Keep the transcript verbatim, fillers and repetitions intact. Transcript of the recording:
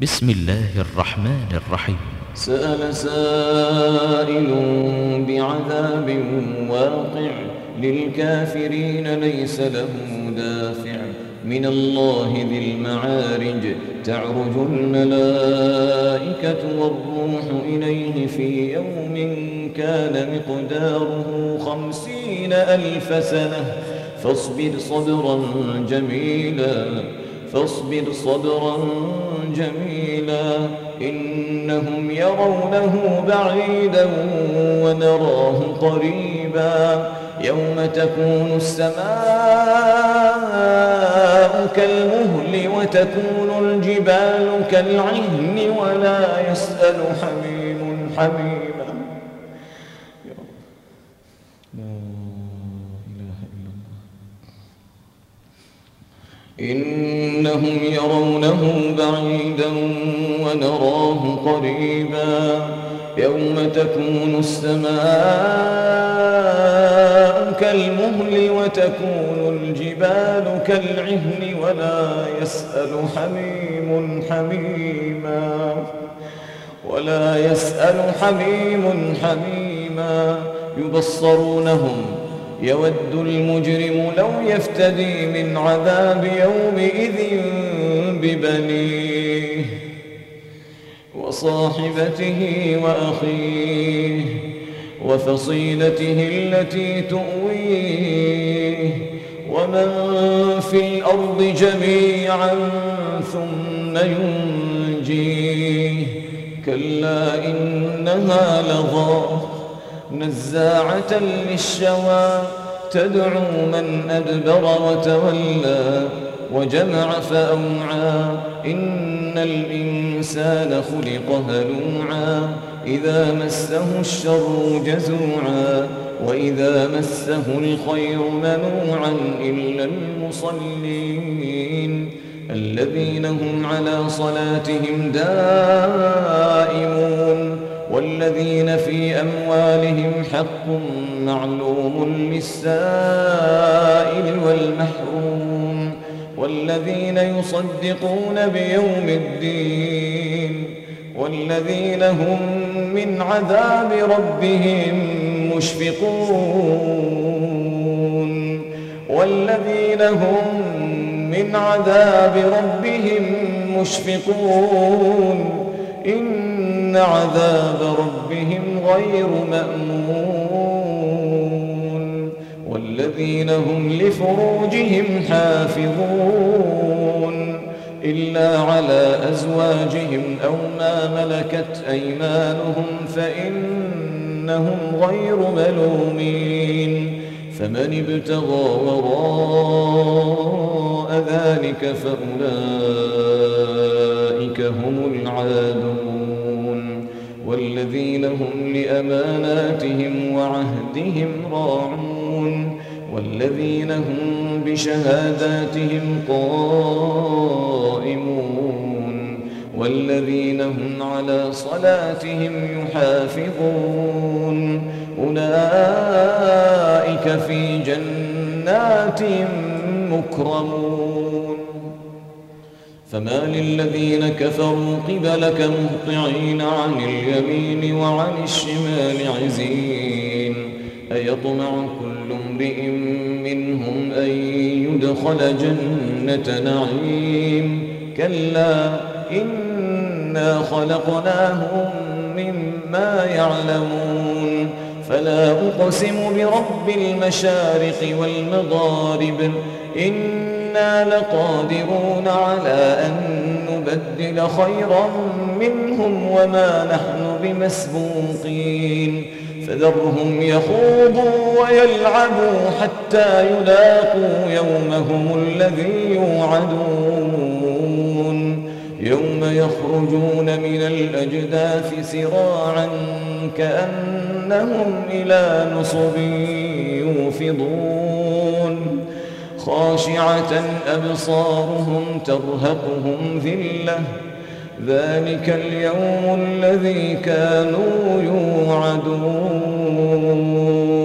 بسم الله الرحمن الرحيم. سأل سائل بعذاب واقع للكافرين ليس له دافع من الله ذي المعارج تعرج الملائكة والروح إليه في يوم كان مقداره خمسين ألف سنة فاصبر صبرا جميلا فاصبر صبرا جميلا إنهم يرونه بعيدا ونراه قريبا يوم تكون السماء كالمهل وتكون الجبال كالعهن ولا يسأل حميم حميما. لا إله إلا الله. إنهم يرونه بعيدا ونراه قريبا يوم تكون السماء كالمهل وتكون الجبال كالعهن ولا يسأل حميم حميما ولا يسأل حميم حميما يبصرونهم يود المجرم لو يفتدي من عذاب يومئذ ببنيه وصاحبته وأخيه وفصيلته التي تؤويه ومن في الأرض جميعا ثم ينجيه كلا إنها لظى نزاعة للشوى تدعو من أدبر وتولى وجمع فأوعى إن الإنسان خلق هلوعا إذا مسه الشر جزوعا وإذا مسه الخير منوعا إلا المصلين الذين هم على صلاتهم دائمون والذين في أموالهم حق معلوم للسائل والمحروم والذين يصدقون بيوم الدين والذين هم من عذاب ربهم مشفقون والذين هم من عذاب ربهم مشفقون إن عذاب ربهم غير مأمون والذين هم لفروجهم حافظون إلا على أزواجهم أو ما ملكت أيمانهم فإنهم غير ملومين فمن ابتغى وراء ذلك فأولئك هم العادون والذين هم لأماناتهم وعهدهم راعون والذين هم بشهاداتهم قائمون والذين هم على صلاتهم يحافظون أولئك في جنات مكرمون فما للذين كفروا قبلك مهطعين عن اليمين وعن الشمال عزين أيطمع كل امرئ منهم أن يدخل جنة نعيم كلا إنا خلقناهم مما يعلمون فلا أقسم برب المشارق والمغارب إنا لقادرون على أن نبدل خيرا منهم وما نحن بمسبوقين فذرهم يخوضوا ويلعبوا حتى يلاقوا يومهم الذي يوعدون يوم يخرجون من الأجداث سراعا كأنهم إلى نصب يوفضون خاشعة أبصارهم ترهقهم ذلة ذلك اليوم الذي كانوا يوعدون.